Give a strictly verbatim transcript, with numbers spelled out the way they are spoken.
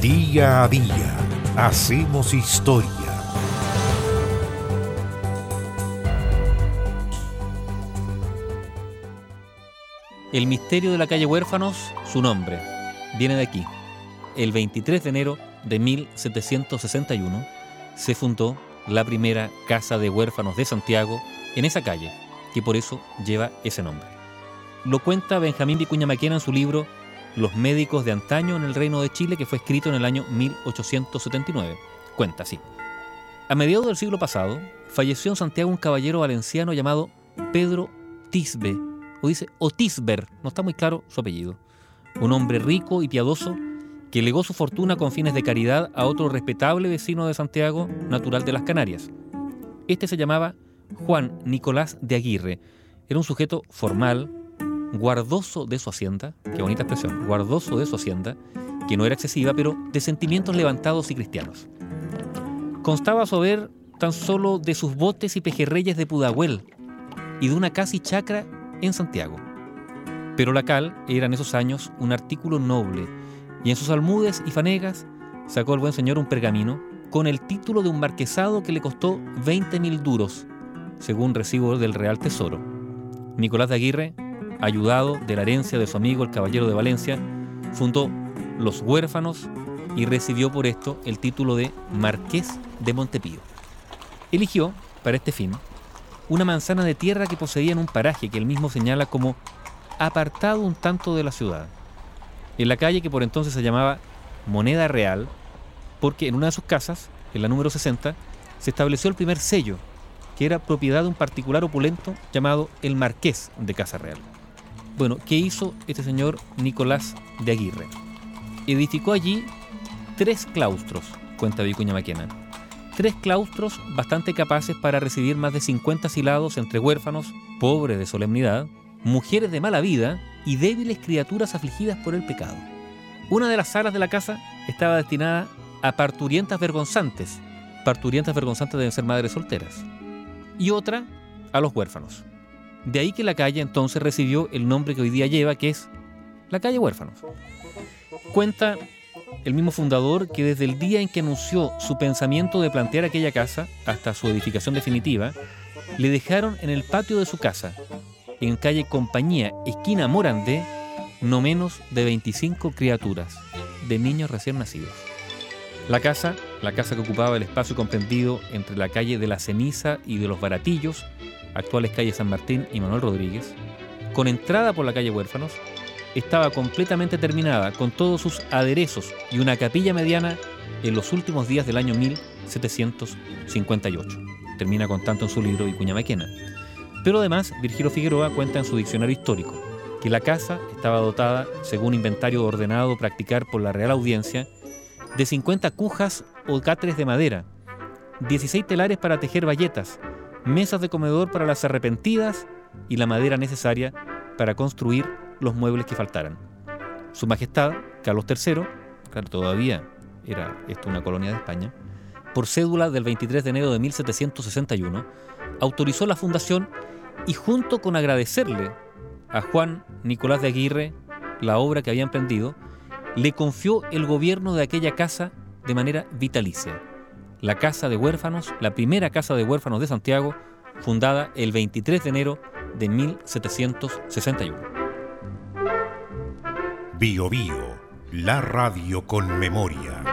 Día a día hacemos historia. El misterio de la calle Huérfanos, su nombre, viene de aquí. El veintitrés de enero de mil setecientos sesenta y uno se fundó la primera casa de huérfanos de Santiago en esa calle, que por eso lleva ese nombre. Lo cuenta Benjamín Vicuña Maquena en su libro Los médicos de antaño en el Reino de Chile, que fue escrito en el año mil ochocientos setenta y nueve. Cuenta así: a mediados del siglo pasado falleció en Santiago un caballero valenciano llamado Pedro Tisbe, o dice Otisber, no está muy claro su apellido. Un hombre rico y piadoso que legó su fortuna con fines de caridad a otro respetable vecino de Santiago, natural de las Canarias. Este se llamaba Juan Nicolás de Aguirre. Era un sujeto formal, guardoso de su hacienda, qué bonita expresión, guardoso de su hacienda, que no era excesiva, pero de sentimientos levantados y cristianos. Constaba a su haber tan solo de sus botes y pejerreyes de Pudahuel y de una casa y chacra en Santiago. Pero la cal era en esos años un artículo noble, y en sus almudes y fanegas sacó el buen señor un pergamino con el título de un marquesado que le costó veinte mil duros, según recibo del Real Tesoro. Nicolás de Aguirre, ayudado de la herencia de su amigo el caballero de Valencia, fundó Los Huérfanos y recibió por esto el título de Marqués de Montepío. Eligió, para este fin, una manzana de tierra que poseía en un paraje que él mismo señala como apartado un tanto de la ciudad, en la calle que por entonces se llamaba Moneda Real, porque en una de sus casas, en la número sesenta, se estableció el primer sello, que era propiedad de un particular opulento llamado el Marqués de Casa Real. Bueno, ¿qué hizo este señor Nicolás de Aguirre? Edificó allí tres claustros, cuenta Vicuña Maquena. Tres claustros bastante capaces para recibir más de cincuenta asilados entre huérfanos, pobres de solemnidad, mujeres de mala vida y débiles criaturas afligidas por el pecado. Una de las salas de la casa estaba destinada a parturientas vergonzantes. Parturientas vergonzantes deben ser madres solteras. Y otra a los huérfanos. De ahí que la calle entonces recibió el nombre que hoy día lleva, que es la calle Huérfanos. Cuenta el mismo fundador que desde el día en que anunció su pensamiento de plantear aquella casa hasta su edificación definitiva, le dejaron en el patio de su casa, en calle Compañía, esquina Morandé, no menos de veinticinco criaturas, de niños recién nacidos. La casa, la casa que ocupaba el espacio comprendido entre la calle de la Ceniza y de los Baratillos, actuales calles San Martín y Manuel Rodríguez, con entrada por la calle Huérfanos, estaba completamente terminada con todos sus aderezos y una capilla mediana en los últimos días del año mil setecientos cincuenta y ocho. Termina contando en su libro Vicuña Maquena. Pero además, Virgilio Figueroa cuenta en su diccionario histórico que la casa estaba dotada, según inventario ordenado practicar por la Real Audiencia, de cincuenta cujas o cáteres de madera, dieciséis telares para tejer bayetas, mesas de comedor para las arrepentidas y la madera necesaria para construir los muebles que faltaran. Su Majestad, Carlos tercero, claro, todavía era esto una colonia de España, por cédula del veintitrés de enero de mil setecientos sesenta y uno, autorizó la fundación y junto con agradecerle a Juan Nicolás de Aguirre la obra que había emprendido, le confió el gobierno de aquella casa de manera vitalicia. La Casa de Huérfanos, la primera Casa de Huérfanos de Santiago, fundada el veintitrés de enero de mil setecientos sesenta y uno. Bio Bio, la radio con memoria.